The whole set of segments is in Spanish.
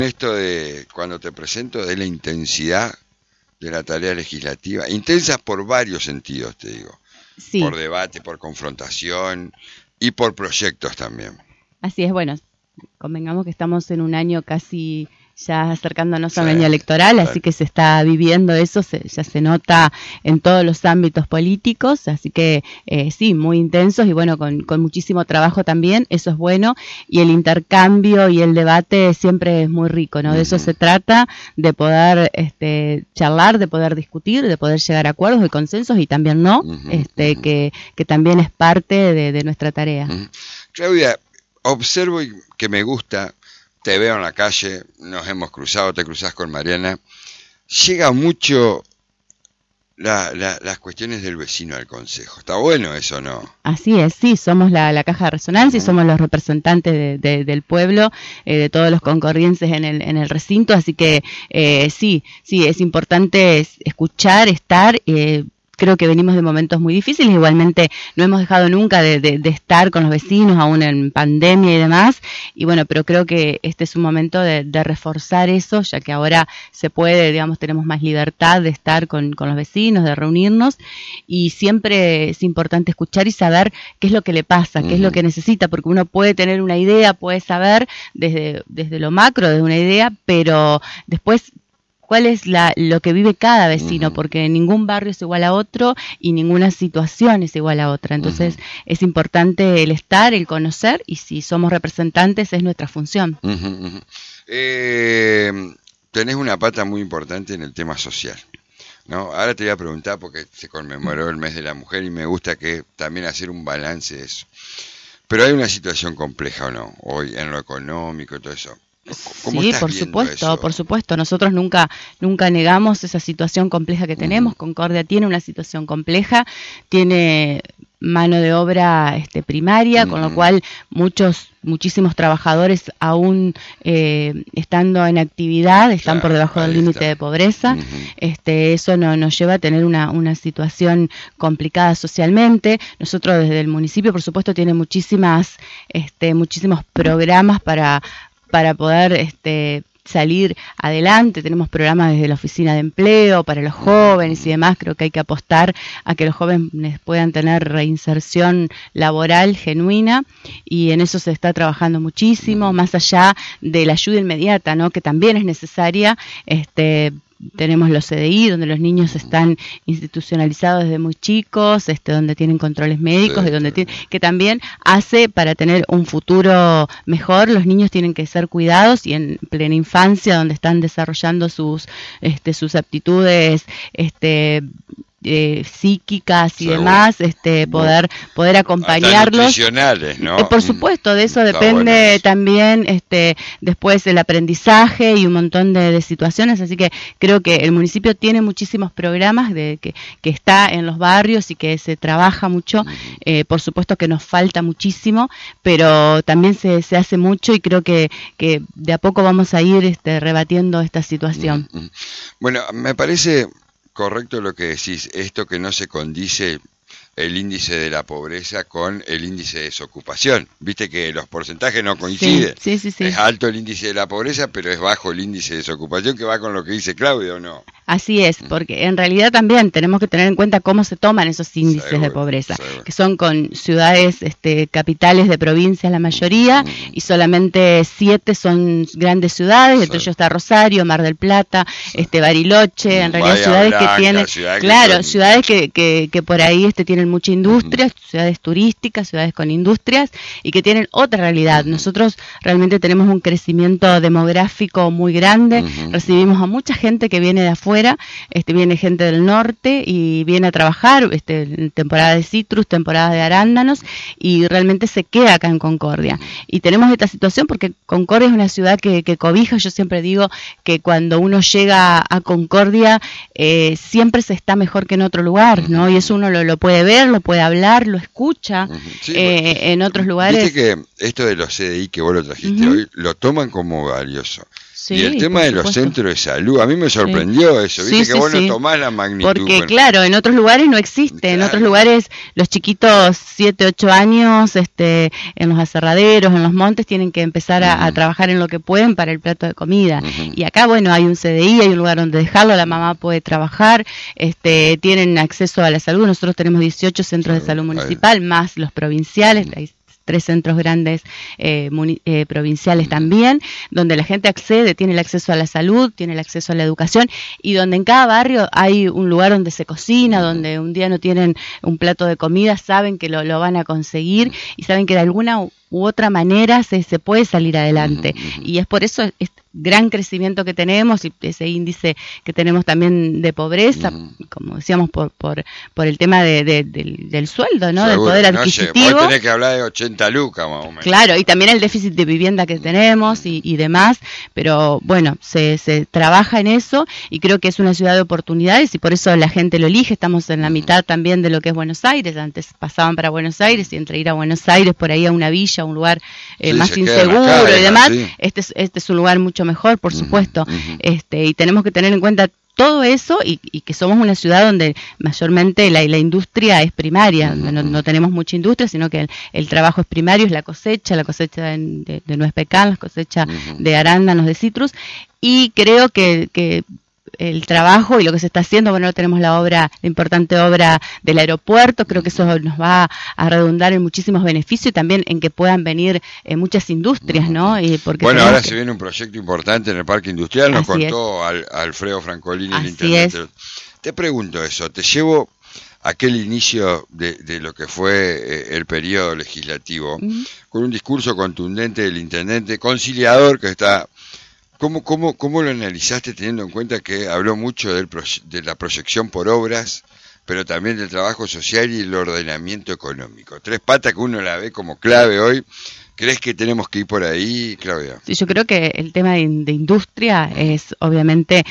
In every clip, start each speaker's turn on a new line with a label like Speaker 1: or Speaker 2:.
Speaker 1: Esto de cuando te presento de la intensidad de la tarea legislativa, intensa por varios sentidos, te digo,
Speaker 2: Sí,
Speaker 1: por debate, por confrontación y por proyectos también.
Speaker 2: así es. Bueno, convengamos que estamos en un año casi ya acercándonos
Speaker 1: Sí,
Speaker 2: a un año electoral,
Speaker 1: sí.
Speaker 2: así que se está viviendo eso, ya se nota en todos los ámbitos políticos, así que sí, muy intensos y bueno, con muchísimo trabajo también, eso es bueno, y el intercambio y el debate siempre es muy rico, ¿no? De eso se trata, de poder charlar, de poder discutir, de poder llegar a acuerdos y consensos y también no, que también es parte de nuestra tarea.
Speaker 1: Claudia, observo que me gusta, te veo en la calle, nos hemos cruzado, te cruzás con Mariana, llega mucho las cuestiones del vecino al consejo. ¿Está bueno eso, no?
Speaker 2: Así es, sí, somos la caja de resonancia y somos los representantes del pueblo, de todos los concordienses en el recinto, así que sí, es importante escuchar, estar. Creo que venimos de momentos muy difíciles, igualmente no hemos dejado nunca de estar con los vecinos, aún en pandemia y demás, y bueno, pero creo que este es un momento de reforzar eso, ya que ahora se puede, digamos, tenemos más libertad de estar con los vecinos, de reunirnos, y siempre es importante escuchar y saber qué es lo que le pasa, qué es lo que necesita, porque uno puede tener una idea, puede saber desde lo macro, desde una idea, pero después cuál es lo que vive cada vecino, porque ningún barrio es igual a otro y ninguna situación es igual a otra. Entonces es importante el estar, el conocer, y si somos representantes es nuestra función.
Speaker 1: Tenés una pata muy importante en el tema social, ¿no? Ahora te voy a preguntar porque se conmemoró el mes de la mujer y me gusta que también hacer un balance de eso. Pero hay una situación compleja, ¿o no? Hoy en lo económico y todo eso. ¿Cómo
Speaker 2: Sí,
Speaker 1: estás
Speaker 2: por
Speaker 1: viendo
Speaker 2: supuesto,
Speaker 1: eso?
Speaker 2: por supuesto. Nosotros nunca negamos esa situación compleja que tenemos. Concordia tiene una situación compleja, tiene mano de obra primaria, con lo cual muchísimos trabajadores aún estando en actividad están por debajo del límite de pobreza. Eso nos lleva a tener una situación complicada socialmente. Nosotros desde el municipio, por supuesto, tiene muchísimos programas para poder salir adelante. Tenemos programas desde la oficina de empleo para los jóvenes y demás. Creo que hay que apostar a que los jóvenes puedan tener reinserción laboral genuina, y en eso se está trabajando muchísimo, más allá de la ayuda inmediata, ¿no? Que también es necesaria. Tenemos los CDI, donde los niños están institucionalizados desde muy chicos, donde tienen controles médicos, que también hace para tener un futuro mejor. Los niños tienen que ser cuidados, y en plena infancia, donde están desarrollando sus aptitudes psíquicas y demás, poder acompañarlos.
Speaker 1: Nutricionales, ¿no?
Speaker 2: Por supuesto, de eso depende también después el aprendizaje y un montón de situaciones, así que creo que el municipio tiene muchísimos programas que está en los barrios y que se trabaja mucho. Por supuesto que nos falta muchísimo, pero también se hace mucho, y creo que de a poco vamos a ir rebatiendo esta situación.
Speaker 1: Bueno, me parece correcto lo que decís, esto que no se condice el índice de la pobreza con el índice de desocupación. Viste que los porcentajes no coinciden.
Speaker 2: Sí.
Speaker 1: Es alto el índice de la pobreza, pero es bajo el índice de desocupación, que va con lo que dice Claudio, ¿o no?
Speaker 2: Así es, porque en realidad también tenemos que tener en cuenta cómo se toman esos índices de pobreza, que son con ciudades capitales de provincias la mayoría, y solamente 7 son grandes ciudades, entre ellos está Rosario, Mar del Plata, Bariloche, en realidad ciudades que tienen, ciudades que por ahí tienen mucha industria, ciudades turísticas, ciudades con industrias, y que tienen otra realidad. Nosotros realmente tenemos un crecimiento demográfico muy grande, recibimos a mucha gente que viene de afuera, viene gente del norte y viene a trabajar, en temporada de citrus, temporada de arándanos, y realmente se queda acá en Concordia. Y tenemos esta situación porque Concordia es una ciudad que cobija. Yo siempre digo que cuando uno llega a Concordia, siempre se está mejor que en otro lugar, ¿no? Y eso uno lo puede ver, lo puede hablar, lo escucha en otros lugares.
Speaker 1: Viste que esto de los CDI que vos lo trajiste hoy, lo toman como valioso.
Speaker 2: Sí,
Speaker 1: y el tema de los centros de salud, a mí me sorprendió eso, viste que vos no tomás la magnitud.
Speaker 2: Porque claro, en otros lugares no existe, claro. En otros lugares los chiquitos 7, 8 años, en los aserraderos, en los montes, tienen que empezar a trabajar en lo que pueden para el plato de comida. Y acá, bueno, hay un CDI, hay un lugar donde dejarlo, la mamá puede trabajar, tienen acceso a la salud. Nosotros tenemos 18 centros de salud municipal, más los provinciales, hay 3 centros grandes provinciales también, donde la gente accede, tiene el acceso a la salud, tiene el acceso a la educación, y donde en cada barrio hay un lugar donde se cocina, donde un día no tienen un plato de comida, saben que lo van a conseguir y saben que de alguna u otra manera se puede salir adelante. Y es por eso este gran crecimiento que tenemos y ese índice que tenemos también de pobreza, como decíamos, por el tema del sueldo, ¿no? Del poder adquisitivo.
Speaker 1: Vos tenés que hablar de 80 lucas más o menos.
Speaker 2: Claro, y también el déficit de vivienda que tenemos y demás, pero bueno, se trabaja en eso y creo que es una ciudad de oportunidades y por eso la gente lo elige. Estamos en la mitad también de lo que es Buenos Aires. Antes pasaban para Buenos Aires y entre ir a Buenos Aires por ahí a una villa, un lugar más inseguro y demás, sí. Este es un lugar mucho mejor, por supuesto, y tenemos que tener en cuenta todo eso y que somos una ciudad donde mayormente la industria es primaria, no tenemos mucha industria, sino que el trabajo es primario, es la cosecha de nuez pecan, la cosecha de arándanos, de citrus, y creo que el trabajo y lo que se está haciendo, bueno, tenemos la importante obra del aeropuerto, creo que eso nos va a redundar en muchísimos beneficios y también en que puedan venir muchas industrias, ¿no? Porque
Speaker 1: bueno, ahora se viene un proyecto importante en el Parque Industrial, nos contó Alfredo Francolini, el intendente. Te pregunto eso, te llevo a aquel inicio de lo que fue el periodo legislativo, con un discurso contundente del intendente, conciliador, que está... ¿Cómo lo analizaste teniendo en cuenta que habló mucho de la proyección por obras, pero también del trabajo social y el ordenamiento económico? 3 patas que uno la ve como clave hoy. ¿Crees que tenemos que ir por ahí, Claudia?
Speaker 2: Sí, yo creo que el tema de industria es obviamente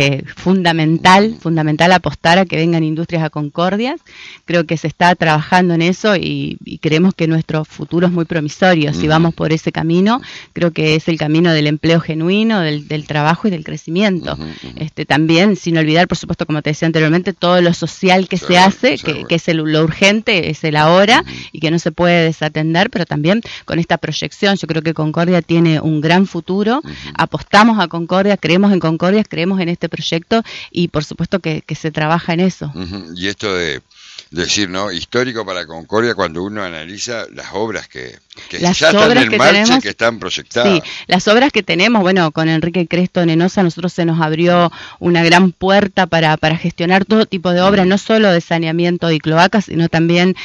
Speaker 2: fundamental apostar a que vengan industrias a Concordia. Creo que se está trabajando en eso y creemos que nuestro futuro es muy promisorio. Si vamos por ese camino, creo que es el camino del empleo genuino, del trabajo y del crecimiento. También, sin olvidar, por supuesto, como te decía anteriormente, todo lo social que se hace, que es lo urgente, es el ahora y que no se puede desatender, pero también con esta proyección, yo creo que Concordia tiene un gran futuro, apostamos a Concordia, creemos en Concordia, creemos en este proyecto y por supuesto que se trabaja en eso.
Speaker 1: Y esto de decir, ¿no? Histórico para Concordia cuando uno analiza las obras que ya están en marcha y que están proyectadas.
Speaker 2: Sí, las obras que tenemos, bueno, con Enrique Cresto Nenosa, nosotros se nos abrió una gran puerta para gestionar todo tipo de obras, no solo de saneamiento y cloacas, sino también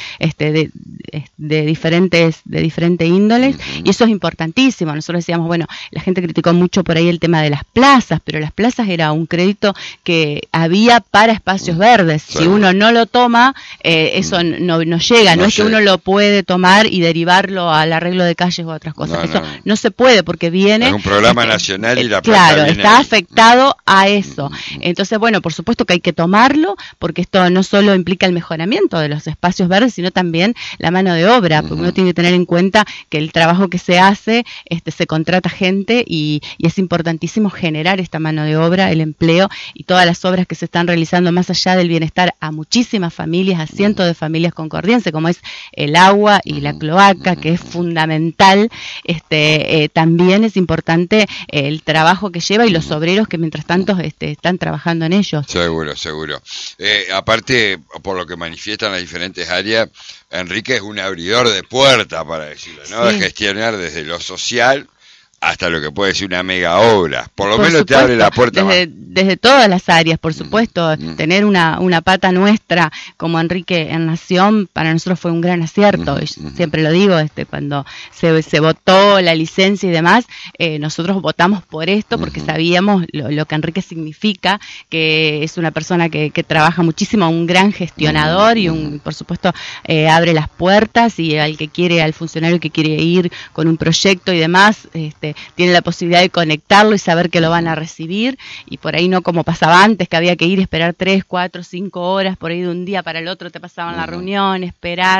Speaker 2: de diferentes índoles, y eso es importantísimo. Nosotros decíamos, bueno, la gente criticó mucho por ahí el tema de las plazas, pero las plazas era un crédito que había para espacios verdes. Si uno no lo toma, eso no llega, no es que uno lo puede tomar y derivarlo al arreglo de calles o a otras cosas. Eso no se puede porque viene...
Speaker 1: Es un programa nacional y la
Speaker 2: plata claro, está afectado a eso. Entonces, bueno, por supuesto que hay que tomarlo porque esto no solo implica el mejoramiento de los espacios verdes, sino también la mano de obra, porque uno tiene que tener en cuenta que el trabajo que se hace, se contrata gente y es importantísimo generar esta mano de obra, el empleo y todas las obras que se están realizando más allá del bienestar a muchísimas familias, a cientos de familias concordienses, como es el agua y la cloaca, que es fundamental. También es importante el trabajo que lleva y los obreros que mientras tanto están trabajando en ello.
Speaker 1: Seguro. Aparte, por lo que manifiestan las diferentes áreas, Enrique es un abridor de puertas, para decirlo, ¿no? Sí. De gestionar desde lo social hasta lo que puede ser una mega obra. Por lo menos supuesto, te abre la puerta
Speaker 2: desde todas las áreas, por supuesto. Tener una pata nuestra como Enrique en Nación, para nosotros fue un gran acierto. Siempre lo digo, cuando se votó la licencia y demás, nosotros votamos por esto porque sabíamos lo que Enrique significa, que es una persona que trabaja muchísimo, un gran gestionador y por supuesto abre las puertas y al funcionario que quiere ir con un proyecto y demás, tiene la posibilidad de conectarlo y saber que lo van a recibir, y por ahí no como pasaba antes, que había que ir a esperar 3, 4, 5 horas por ahí de un día para el otro, te pasaban la reunión, esperar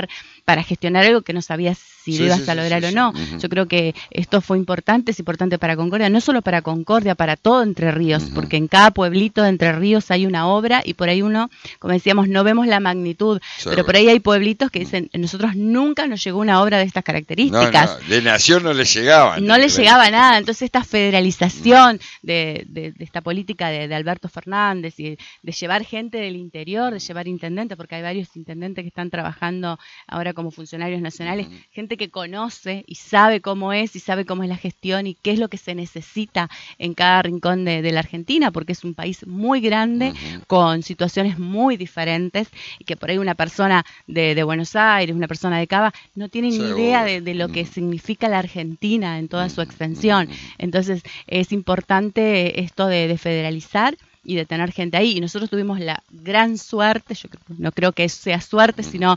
Speaker 2: para gestionar algo que no sabías si lo ibas a lograr o no.
Speaker 1: Uh-huh.
Speaker 2: Yo creo que esto fue importante, es importante para Concordia, no solo para Concordia, para todo Entre Ríos,
Speaker 1: Uh-huh.
Speaker 2: porque en cada pueblito de Entre Ríos hay una obra y por ahí uno, como decíamos, no vemos la magnitud, pero por ahí hay pueblitos que dicen, nosotros nunca nos llegó una obra de estas características.
Speaker 1: No, de nación no le llegaban.
Speaker 2: No le llegaba nada, entonces esta federalización de esta política de Alberto Fernández y de llevar gente del interior, de llevar intendentes, porque hay varios intendentes que están trabajando ahora como funcionarios nacionales, gente que conoce y sabe cómo es la gestión y qué es lo que se necesita en cada rincón de la Argentina, porque es un país muy grande, con situaciones muy diferentes, y que por ahí una persona de Buenos Aires, una persona de Cava, no tiene ni idea de lo que significa la Argentina en toda su extensión. Entonces es importante esto de federalizar y de tener gente ahí, y nosotros tuvimos la gran suerte, yo no creo que sea suerte, sino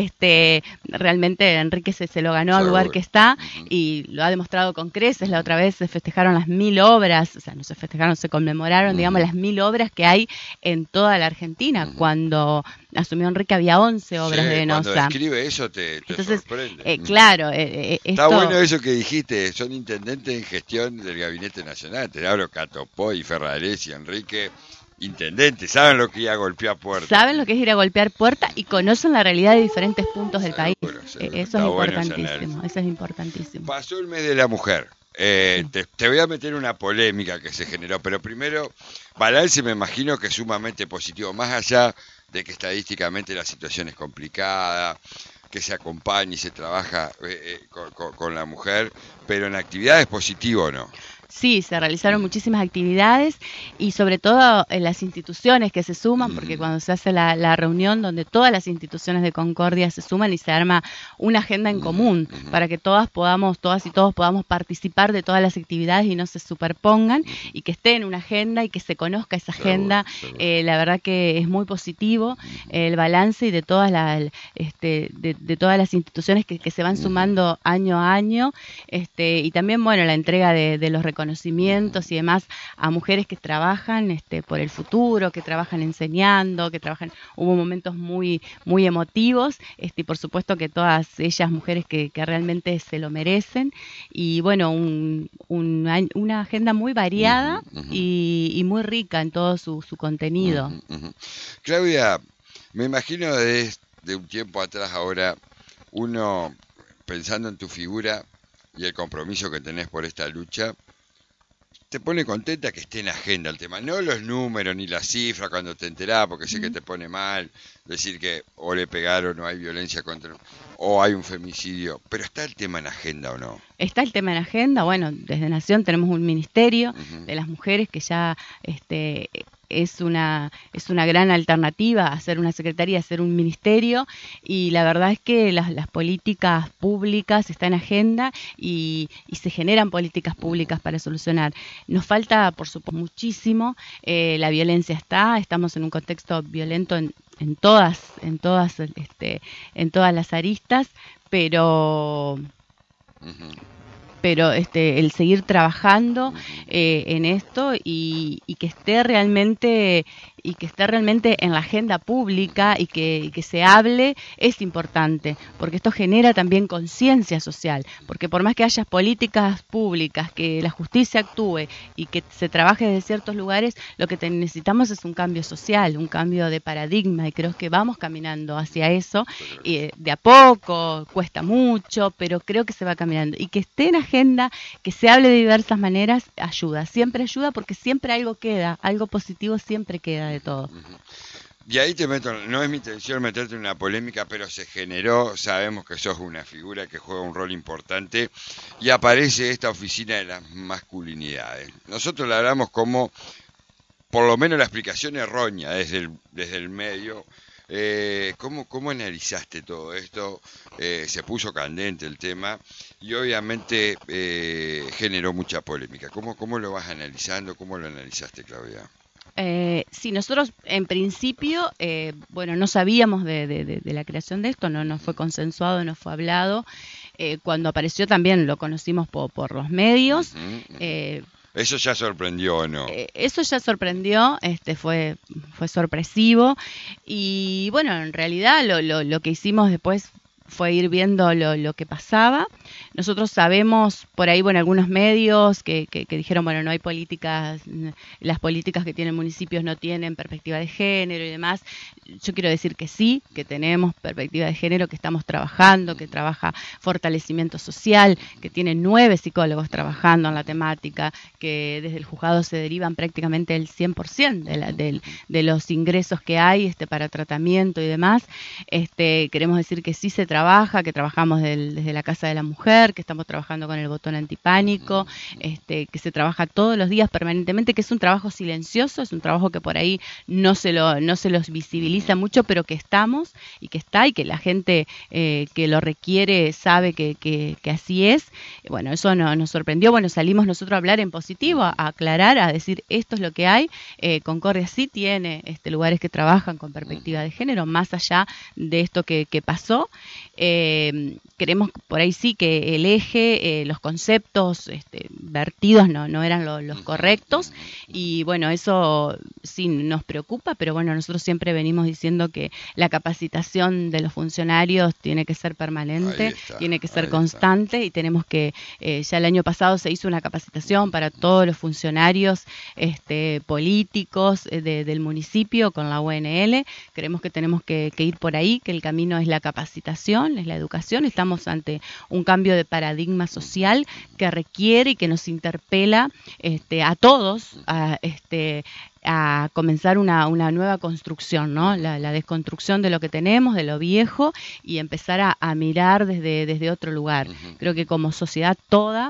Speaker 2: realmente Enrique se lo ganó al lugar que está, y lo ha demostrado con creces. La otra vez se festejaron las 1000 obras, o sea, no se festejaron, se conmemoraron, digamos, las 1000 obras que hay en toda la Argentina. Cuando asumió Enrique había 11 obras de Venosa.
Speaker 1: Cuando describe eso te
Speaker 2: Entonces,
Speaker 1: sorprende.
Speaker 2: Claro,
Speaker 1: está bueno eso que dijiste, son intendentes en gestión del Gabinete Nacional. Te hablo Cato Poi, Ferraresi, Enrique, intendentes, saben lo que ir a golpear puertas.
Speaker 2: Saben lo que es ir a golpear puertas y conocen la realidad de diferentes puntos del país. Eso es importantísimo, eso es importantísimo.
Speaker 1: Pasó el mes de la mujer. Te voy a meter una polémica que se generó, pero primero, balance me imagino que es sumamente positivo, más allá de que estadísticamente la situación es complicada, que se acompaña y se trabaja con la mujer, pero en actividades positivo, ¿no?
Speaker 2: Sí, se realizaron muchísimas actividades y sobre todo en las instituciones que se suman, porque cuando se hace la reunión donde todas las instituciones de Concordia se suman y se arma una agenda en común para que todas y todos podamos participar de todas las actividades y no se superpongan, y que esté en una agenda y que se conozca esa agenda. La verdad que es muy positivo el balance y de todas de todas las instituciones que se van sumando año a año, y también, bueno, la entrega de los reconocimientos y demás a mujeres que trabajan por el futuro, que trabajan enseñando, hubo momentos muy, muy emotivos, y por supuesto que todas ellas mujeres que realmente se lo merecen, y bueno, una agenda muy variada y muy rica en todo su contenido.
Speaker 1: Claudia, me imagino de un tiempo atrás ahora, uno pensando en tu figura y el compromiso que tenés por esta lucha, te pone contenta que esté en agenda el tema, no los números ni las cifras cuando te enterás, porque sé que te pone mal decir que o le pegaron o hay violencia contra, o hay un femicidio, pero ¿está el tema en agenda o no?
Speaker 2: Está el tema en agenda. Bueno, desde Nación tenemos un ministerio de las mujeres que ya es una gran alternativa a hacer una secretaría, a hacer un ministerio, y la verdad es que las políticas públicas están en agenda y se generan políticas públicas para solucionar. Nos falta, por supuesto, muchísimo. La violencia estamos en un contexto violento en todas las aristas, pero el seguir trabajando en esto y que esté realmente en la agenda pública y que se hable es importante, porque esto genera también conciencia social, porque por más que haya políticas públicas, que la justicia actúe y que se trabaje desde ciertos lugares, lo que necesitamos es un cambio social, un cambio de paradigma, y creo que vamos caminando hacia eso, y de a poco, cuesta mucho, pero creo que se va caminando, y que esté en agenda, que se hable de diversas maneras, siempre ayuda, porque siempre algo queda, algo positivo siempre queda de todo.
Speaker 1: Y ahí te meto, no es mi intención meterte en una polémica, pero se generó, sabemos que sos una figura que juega un rol importante, y aparece esta oficina de las masculinidades. Nosotros la hablamos como, por lo menos la explicación errónea desde el medio. ¿Cómo analizaste todo esto? Se puso candente el tema y obviamente generó mucha polémica. ¿Cómo lo vas analizando? ¿Cómo lo analizaste, Claudia?
Speaker 2: Sí, nosotros en principio, no sabíamos de la creación de esto, no fue consensuado, no fue hablado. Cuando apareció también lo conocimos por los medios.
Speaker 1: ¿Eso ya sorprendió o no?
Speaker 2: Eso ya sorprendió, fue sorpresivo, y bueno, en realidad lo que hicimos después fue ir viendo lo que pasaba. Nosotros sabemos por ahí, bueno, algunos medios que dijeron, bueno, no hay políticas, las políticas que tienen municipios no tienen perspectiva de género y demás. Yo quiero decir que sí, que tenemos perspectiva de género, que estamos trabajando, que trabaja fortalecimiento social, que tiene 9 psicólogos trabajando en la temática, que desde el juzgado se derivan prácticamente el 100% de los ingresos que hay para tratamiento y demás. Queremos decir que sí se trabaja, que trabajamos desde la Casa de la Mujer, que estamos trabajando con el botón antipánico, que se trabaja todos los días permanentemente, que es un trabajo silencioso, es un trabajo que por ahí no se los visibiliza mucho, pero que estamos y que está, y que la gente que lo requiere sabe que así es. Bueno, eso nos sorprendió. Bueno, salimos nosotros a hablar en positivo, a aclarar, a decir esto es lo que hay. Concordia sí tiene lugares que trabajan con perspectiva de género, más allá de esto que pasó. Creemos por ahí sí que el eje, los conceptos vertidos no eran los correctos, y bueno, eso sí nos preocupa, pero bueno, nosotros siempre venimos diciendo que la capacitación de los funcionarios tiene que ser permanente, tiene que ser constante, y tenemos que, ya el año pasado se hizo una capacitación para todos los funcionarios políticos del municipio con la UNL. Creemos que tenemos que ir por ahí, que el camino es la capacitación, es la educación. Estamos ante un cambio de paradigma social que requiere y que nos interpela a todos a comenzar una nueva construcción, ¿no? La desconstrucción de lo que tenemos, de lo viejo, y empezar a mirar desde otro lugar. Creo que como sociedad toda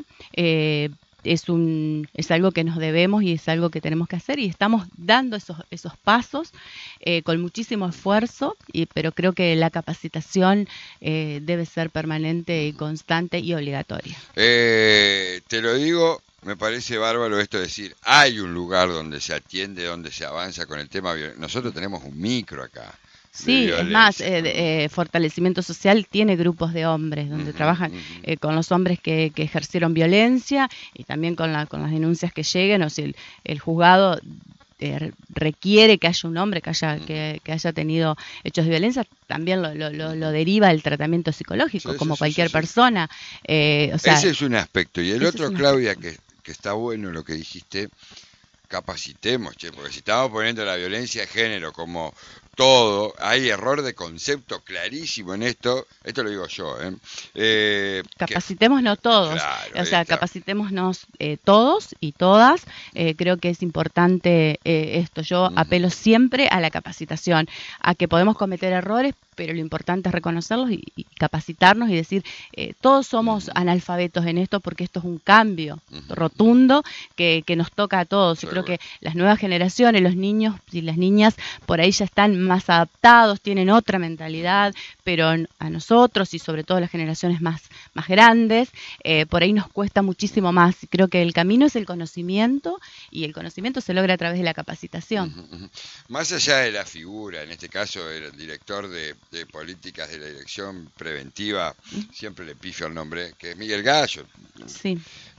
Speaker 2: es algo que nos debemos y es algo que tenemos que hacer, y estamos dando esos pasos con muchísimo esfuerzo, pero creo que la capacitación debe ser permanente y constante y obligatoria.
Speaker 1: Te lo digo, me parece bárbaro esto de decir, hay un lugar donde se atiende, donde se avanza con el tema. Nosotros tenemos un micro acá.
Speaker 2: Sí, es más, Fortalecimiento Social tiene grupos de hombres donde trabajan con los hombres que ejercieron violencia, y también con las denuncias que lleguen, o si el juzgado requiere que haya un hombre que haya tenido hechos de violencia, también lo deriva el tratamiento psicológico, como cualquier persona.
Speaker 1: Ese es un aspecto. Y el otro, Claudia, que está bueno lo que dijiste, capacitemos, porque si estamos poniendo la violencia de género como todo, hay error de concepto clarísimo en esto lo digo yo.
Speaker 2: Capacitémonos todos, claro, capacitémonos todos y todas. Creo que es importante esto. Yo apelo siempre a la capacitación, a que podemos cometer errores, pero lo importante es reconocerlos y capacitarnos y decir, todos somos analfabetos en esto, porque esto es un cambio rotundo que nos toca a todos. Yo creo que las nuevas generaciones, los niños y las niñas, por ahí ya están más adaptados, tienen otra mentalidad, pero a nosotros y sobre todo las generaciones más grandes, por ahí nos cuesta muchísimo más. Creo que el camino es el conocimiento, y el conocimiento se logra a través de la capacitación.
Speaker 1: Más allá de la figura, en este caso el director de políticas de la Dirección Preventiva, siempre le pifio el nombre, que es Miguel Gallo.
Speaker 2: Sí.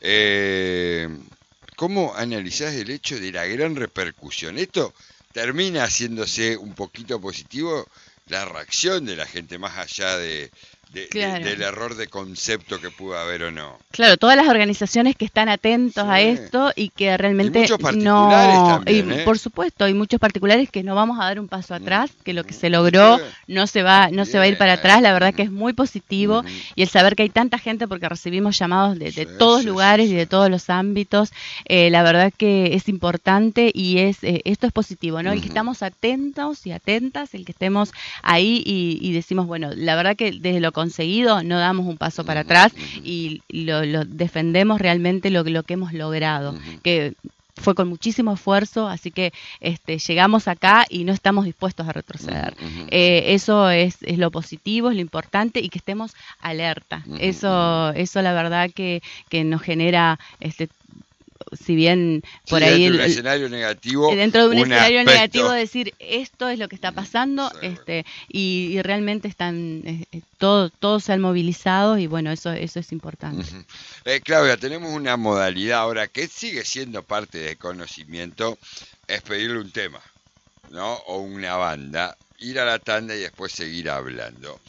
Speaker 1: ¿Cómo analizás el hecho de la gran repercusión? Esto termina haciéndose un poquito positivo, la reacción de la gente, más allá del error de concepto que pudo haber o no.
Speaker 2: Claro, todas las organizaciones que están atentos a esto y que realmente
Speaker 1: muchos particulares también,
Speaker 2: por supuesto, hay muchos particulares que no vamos a dar un paso atrás, que lo que se logró no se va a ir para atrás. La verdad que es muy positivo, y el saber que hay tanta gente, porque recibimos llamados de todos lugares y de todos los ámbitos, la verdad que es importante, y esto es positivo, ¿no? El que estamos atentos y atentas, el que estemos ahí y decimos, bueno, la verdad que desde lo conseguido no damos un paso para atrás, y lo defendemos realmente lo que hemos logrado, que fue con muchísimo esfuerzo, así que llegamos acá y no estamos dispuestos a retroceder. Eso es lo positivo, es lo importante, y que estemos alerta. Eso la verdad que nos genera si bien por ahí
Speaker 1: dentro de un escenario negativo,
Speaker 2: dentro de un escenario negativo, decir esto es lo que está pasando, y realmente están todos se han movilizado, y bueno, eso es importante.
Speaker 1: Claudia, tenemos una modalidad ahora que sigue siendo parte del conocimiento, es pedirle un tema, ¿no? O una banda, ir a la tanda y después seguir hablando.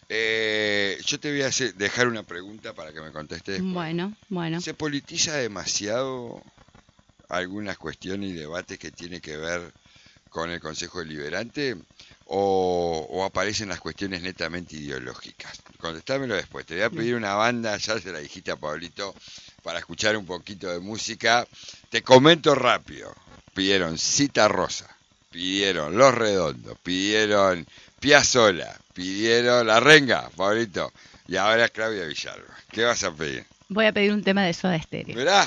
Speaker 1: Yo te voy a dejar una pregunta para que me contestes después.
Speaker 2: Bueno.
Speaker 1: ¿Se politiza demasiado algunas cuestiones y debates que tiene que ver con el Consejo Deliberante o aparecen las cuestiones netamente ideológicas? Contestámelo después. Te voy a pedir una banda, ya se la dijiste a Pablito, para escuchar un poquito de música. Te comento rápido. Pidieron Cita Rosa, pidieron Los Redondos, pidieron Piazzolla, pidieron La Renga, Pablito, y ahora Claudia Villalba. ¿Qué vas a pedir?
Speaker 2: Voy a pedir un tema de Soda Stereo.
Speaker 1: ¿Verás?